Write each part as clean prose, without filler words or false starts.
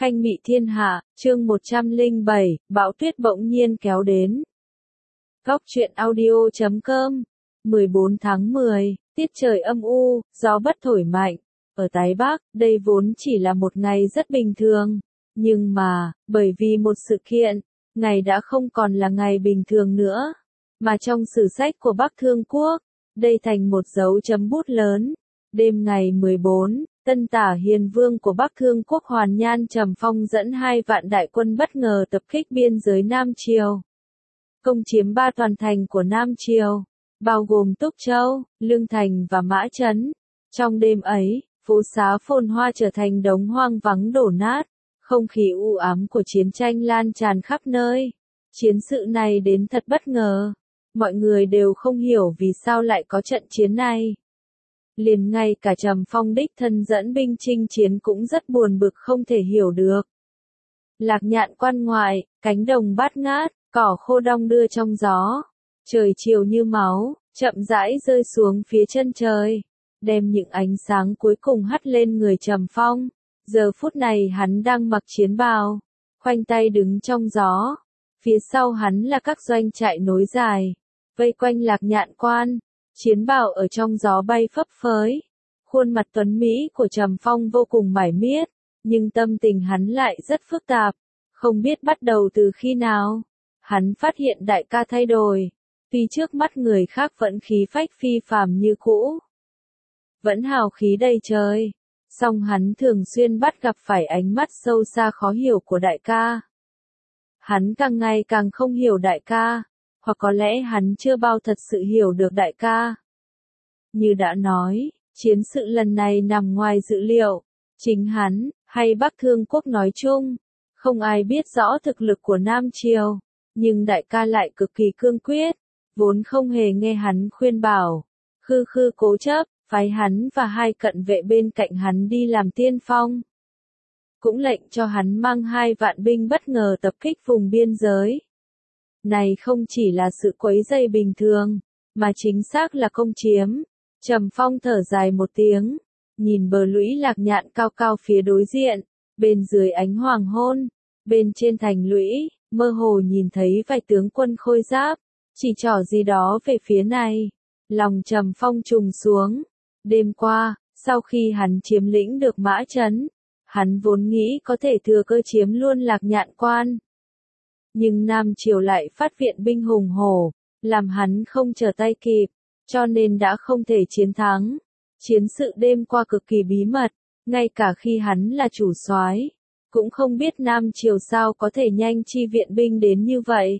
Khanh Mị Thiên Hạ, chương 107, bão tuyết bỗng nhiên kéo đến. Góc truyện audio.com 14 tháng 10, tiết trời âm u, gió bất thổi mạnh. Ở Tái Bắc, đây vốn chỉ là một ngày rất bình thường. Nhưng mà, bởi vì một sự kiện, ngày đã không còn là ngày bình thường nữa. Mà trong sử sách của Bắc Thương Quốc, đây thành một dấu chấm bút lớn. Đêm ngày 14, Tân Tả Hiền Vương của Bắc Thương Quốc Hoàn Nhan Trầm Phong dẫn 2 vạn đại quân bất ngờ tập kích biên giới Nam Triều. Công chiếm 3 toàn thành của Nam Triều, bao gồm Túc Châu, Lương Thành và Mã Trấn. Trong đêm ấy, phố xá phồn hoa trở thành đống hoang vắng đổ nát, không khí u ám của chiến tranh lan tràn khắp nơi. Chiến sự này đến thật bất ngờ, mọi người đều không hiểu vì sao lại có trận chiến này. Liền ngay cả Trầm Phong đích thân dẫn binh chinh chiến cũng rất buồn bực không thể hiểu được. Lạc Nhạn quan ngoại, cánh đồng bát ngát, cỏ khô đong đưa trong gió. Trời chiều như máu, chậm rãi rơi xuống phía chân trời, đem những ánh sáng cuối cùng hắt lên người Trầm Phong. Giờ phút này hắn đang mặc chiến bào, khoanh tay đứng trong gió. Phía sau hắn là các doanh trại nối dài, vây quanh Lạc Nhạn quan. Chiến bào ở trong gió bay phấp phới. Khuôn mặt tuấn mỹ của Trầm Phong vô cùng mải miết, nhưng tâm tình hắn lại rất phức tạp. Không biết bắt đầu từ khi nào, hắn phát hiện đại ca thay đổi. Tuy trước mắt người khác vẫn khí phách phi phàm như cũ, vẫn hào khí đầy trời, song hắn thường xuyên bắt gặp phải ánh mắt sâu xa khó hiểu của đại ca. Hắn càng ngày càng không hiểu đại ca, hoặc có lẽ hắn chưa bao thật sự hiểu được đại ca. Như đã nói, chiến sự lần này nằm ngoài dự liệu. Chính hắn, hay Bắc Thương Quốc nói chung, không ai biết rõ thực lực của Nam Triều, nhưng đại ca lại cực kỳ cương quyết, vốn không hề nghe hắn khuyên bảo, khư khư cố chấp, phái hắn và 2 cận vệ bên cạnh hắn đi làm tiên phong. Cũng lệnh cho hắn mang 2 vạn binh bất ngờ tập kích vùng biên giới. Này không chỉ là sự quấy rầy bình thường, mà chính xác là công chiếm. Trầm Phong thở dài một tiếng, nhìn bờ lũy Lạc Nhạn cao cao phía đối diện, bên dưới ánh hoàng hôn, bên trên thành lũy, mơ hồ nhìn thấy vài tướng quân khôi giáp, chỉ trỏ gì đó về phía này. Lòng Trầm Phong trùng xuống. Đêm qua, sau khi hắn chiếm lĩnh được Mã Trấn, hắn vốn nghĩ có thể thừa cơ chiếm luôn Lạc Nhạn quan. Nhưng Nam Triều lại phát viện binh hùng hổ, làm hắn không trở tay kịp, cho nên đã không thể chiến thắng. Chiến sự đêm qua cực kỳ bí mật, ngay cả khi hắn là chủ soái, cũng không biết Nam Triều sao có thể nhanh chi viện binh đến như vậy.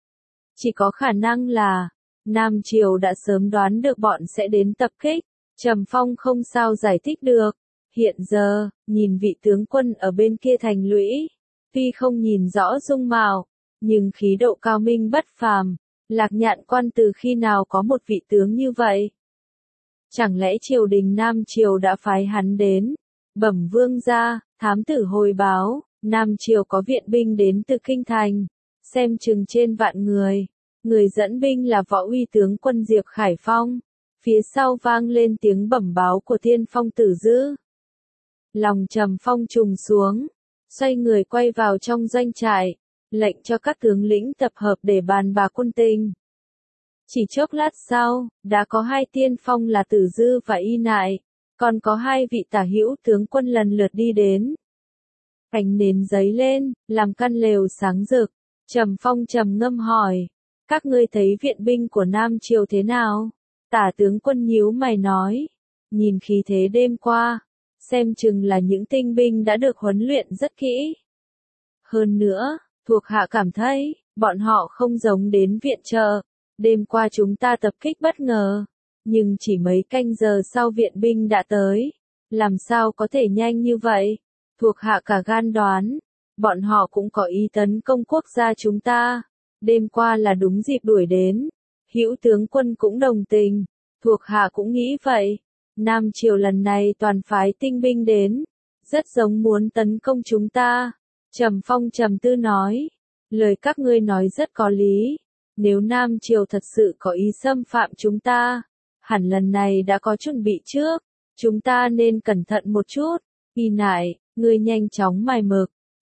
Chỉ có khả năng là, Nam Triều đã sớm đoán được bọn sẽ đến tập kích. Trầm Phong không sao giải thích được. Hiện giờ, nhìn vị tướng quân ở bên kia thành lũy, tuy không nhìn rõ dung mạo, nhưng khí độ cao minh bất phàm. Lạc Nhạn quan từ khi nào có một vị tướng như vậy? Chẳng lẽ triều đình Nam Triều đã phái hắn đến? Bẩm vương gia, thám tử hồi báo, Nam Triều có viện binh đến từ kinh thành, xem chừng trên vạn người. Người dẫn binh là võ uy tướng quân Diệp Khải Phong. Phía sau vang lên tiếng bẩm báo của Thiên Phong Tử Dư. Lòng Trầm Phong trùng xuống, xoay người quay vào trong doanh trại, lệnh cho các tướng lĩnh tập hợp để bàn bạc quân tình. Chỉ chốc lát sau, đã có 2 tiên phong là Tử Dư và Y Nại, còn có 2 vị tả hữu tướng quân lần lượt đi đến. Ánh nến giấy lên, làm căn lều sáng rực. Trầm Phong trầm ngâm hỏi, các ngươi thấy viện binh của Nam Triều thế nào? Tả tướng quân nhíu mày nói, nhìn khí thế đêm qua, xem chừng là những tinh binh đã được huấn luyện rất kỹ. Hơn nữa, thuộc hạ cảm thấy, bọn họ không giống đến viện trợ. Đêm qua chúng ta tập kích bất ngờ, nhưng chỉ mấy canh giờ sau viện binh đã tới. Làm sao có thể nhanh như vậy? Thuộc hạ cả gan đoán, bọn họ cũng có ý tấn công quốc gia chúng ta. Đêm qua là đúng dịp đuổi đến. Hữu tướng quân cũng đồng tình, thuộc hạ cũng nghĩ vậy. Nam Triều lần này toàn phái tinh binh đến, rất giống muốn tấn công chúng ta. Trầm Phong trầm tư nói, lời các ngươi nói rất có lý. Nếu Nam Triều thật sự có ý xâm phạm chúng ta, hẳn lần này đã có chuẩn bị trước. Chúng ta nên cẩn thận một chút. Y Nại, ngươi nhanh chóng mài mực,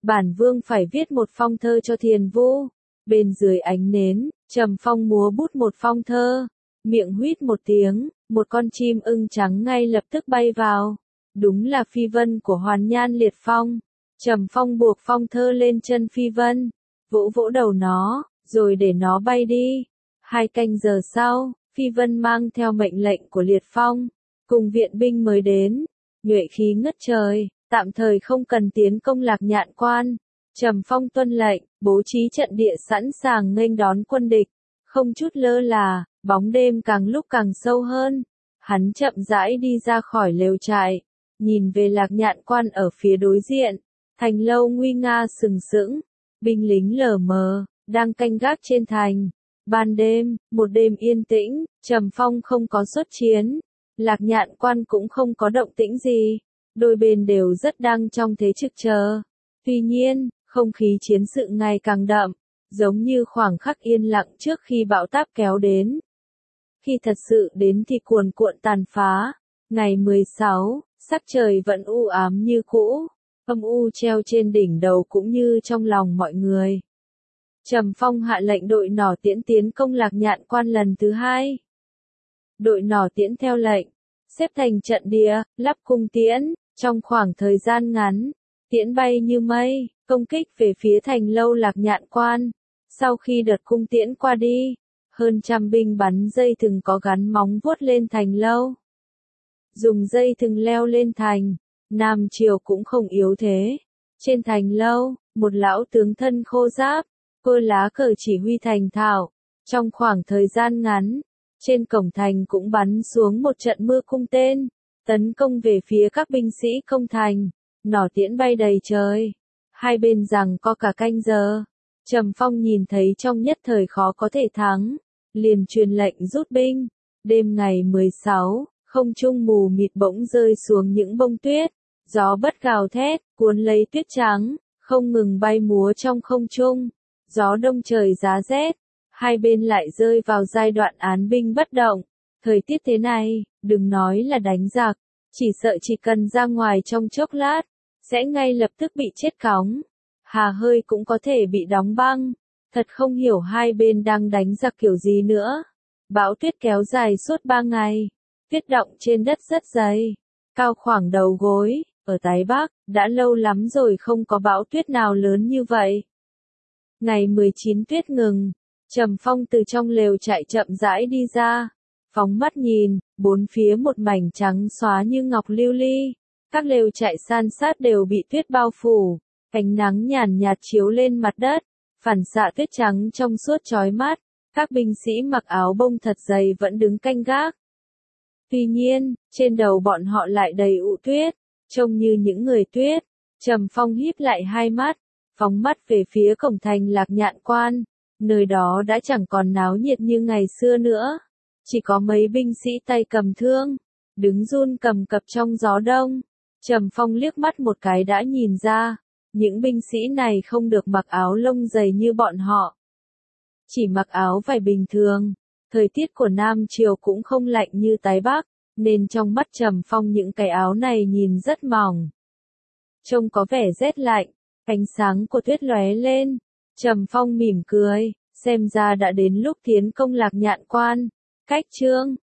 bản vương phải viết một phong thơ cho Thiền Vu. Bên dưới ánh nến, Trầm Phong múa bút một phong thơ, miệng huýt một tiếng, một con chim ưng trắng ngay lập tức bay vào. Đúng là phi vân của Hoàn Nhan Liệt Phong. Trầm Phong buộc phong thơ lên chân phi vân, vỗ vỗ đầu nó, rồi để nó bay đi. 2 canh giờ sau, phi vân mang theo mệnh lệnh của Liệt Phong, cùng viện binh mới đến, nhuệ khí ngất trời, tạm thời không cần tiến công Lạc Nhạn Quan. Trầm Phong tuân lệnh, bố trí trận địa sẵn sàng nghênh đón quân địch, không chút lơ là, bóng đêm càng lúc càng sâu hơn. Hắn chậm rãi đi ra khỏi lều trại, nhìn về Lạc Nhạn Quan ở phía đối diện, thành lâu nguy nga sừng sững, binh lính lờ mờ, đang canh gác trên thành. Ban đêm, một đêm yên tĩnh, Trầm Phong không có xuất chiến, Lạc Nhạn Quan cũng không có động tĩnh gì, đôi bên đều rất đang trong thế trực chờ. Tuy nhiên, không khí chiến sự ngày càng đậm, giống như khoảng khắc yên lặng trước khi bão táp kéo đến. Khi thật sự đến thì cuồn cuộn tàn phá. Ngày 16, sắc trời vẫn u ám như cũ, âm u treo trên đỉnh đầu cũng như trong lòng mọi người. Trầm Phong hạ lệnh đội nỏ tiễn tiến công Lạc Nhạn Quan lần thứ 2. Đội nỏ tiễn theo lệnh, xếp thành trận địa, lắp cung tiễn, trong khoảng thời gian ngắn, tiễn bay như mây, công kích về phía thành lâu Lạc Nhạn Quan. Sau khi đợt cung tiễn qua đi, hơn trăm binh bắn dây thừng có gắn móng vuốt lên thành lâu. Dùng dây thừng leo lên thành, Nam Triều cũng không yếu thế. Trên thành lâu, một lão tướng thân khô giáp, cơ lá cờ chỉ huy thành thạo. Trong khoảng thời gian ngắn, trên cổng thành cũng bắn xuống một trận mưa cung tên, tấn công về phía các binh sĩ công thành, nỏ tiễn bay đầy trời. Hai bên giằng co cả canh giờ. Trầm Phong nhìn thấy trong nhất thời khó có thể thắng, liền truyền lệnh rút binh. Đêm ngày 16, không trung mù mịt bỗng rơi xuống những bông tuyết, gió bất gào thét, cuốn lấy tuyết trắng, không ngừng bay múa trong không trung. Gió đông trời giá rét, hai bên lại rơi vào giai đoạn án binh bất động. Thời tiết thế này, đừng nói là đánh giặc, chỉ sợ chỉ cần ra ngoài trong chốc lát, sẽ ngay lập tức bị chết cóng. Hà hơi cũng có thể bị đóng băng. Thật không hiểu hai bên đang đánh giặc kiểu gì nữa. Bão tuyết kéo dài suốt 3 ngày. Tuyết động trên đất rất dày, cao khoảng đầu gối. Ở Tái Bắc, đã lâu lắm rồi không có bão tuyết nào lớn như vậy. Ngày 19 tuyết ngừng, Trầm Phong từ trong lều trại chậm rãi đi ra. Phóng mắt nhìn, bốn phía một mảnh trắng xóa như ngọc lưu ly. Các lều trại san sát đều bị tuyết bao phủ. Ánh nắng nhàn nhạt chiếu lên mặt đất, phản xạ tuyết trắng trong suốt chói mắt. Các binh sĩ mặc áo bông thật dày vẫn đứng canh gác. Tuy nhiên, trên đầu bọn họ lại đầy ụ tuyết, trông như những người tuyết. Trầm Phong híp lại hai mắt, phóng mắt về phía cổng thành Lạc Nhạn Quan. Nơi đó đã chẳng còn náo nhiệt như ngày xưa nữa. Chỉ có mấy binh sĩ tay cầm thương, đứng run cầm cập trong gió đông. Trầm Phong liếc mắt một cái đã nhìn ra, những binh sĩ này không được mặc áo lông dày như bọn họ. Chỉ mặc áo vải bình thường. Thời tiết của Nam Triều cũng không lạnh như Tái Bắc, nên trong mắt Trầm Phong những cái áo này nhìn rất mỏng. Trông có vẻ rét lạnh, ánh sáng của tuyết lóe lên. Trầm Phong mỉm cười, xem ra đã đến lúc tiến công Lạc Nhạn Quan. Cách chương